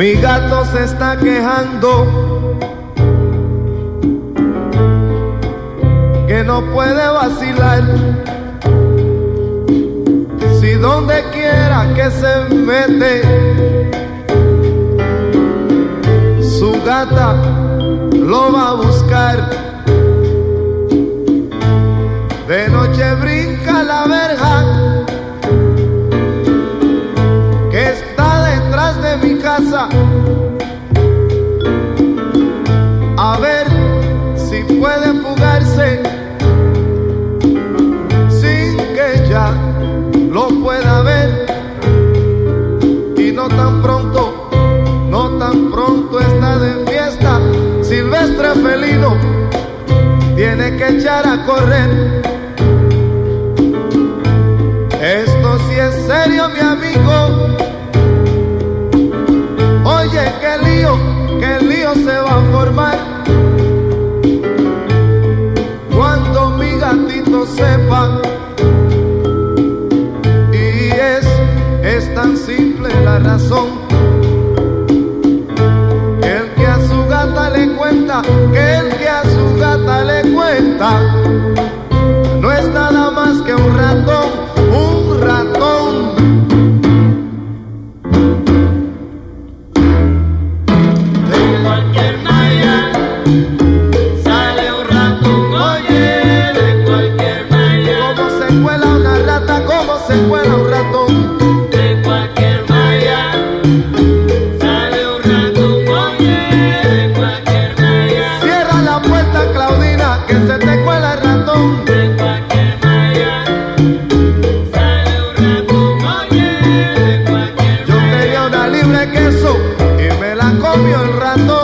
Mi gato se está quejando que no puede vacilar. Si donde quiera que se mete, su gata lo va a buscar. De noche brinca la verja que está detrás de mi casa, a ver si puede fugarse sin que ella lo pueda ver. Y no tan pronto está de fiesta, silvestre felino tiene que echar a correr. Esto sí es serio, mi amigo. Oye, qué lío se va a formar cuando mi gatito sepa. Y es tan simple la razón, que el que a su gata le cuenta, que el que a su gata le cuenta, no es nada más que un ratón, un ratón. De cualquier malla sale un ratón, oye, de cualquier malla. ¿Cómo se cuela una rata? ¿Cómo se cuela un ratón? De cualquier malla sale un ratón, oye, de cualquier malla. Cierra la puerta, Claudina, que se te cuela el ratón. De cualquier malla sale un ratón, oye, de cualquier Yo malla. tenía una libre queso y me la comió el ratón.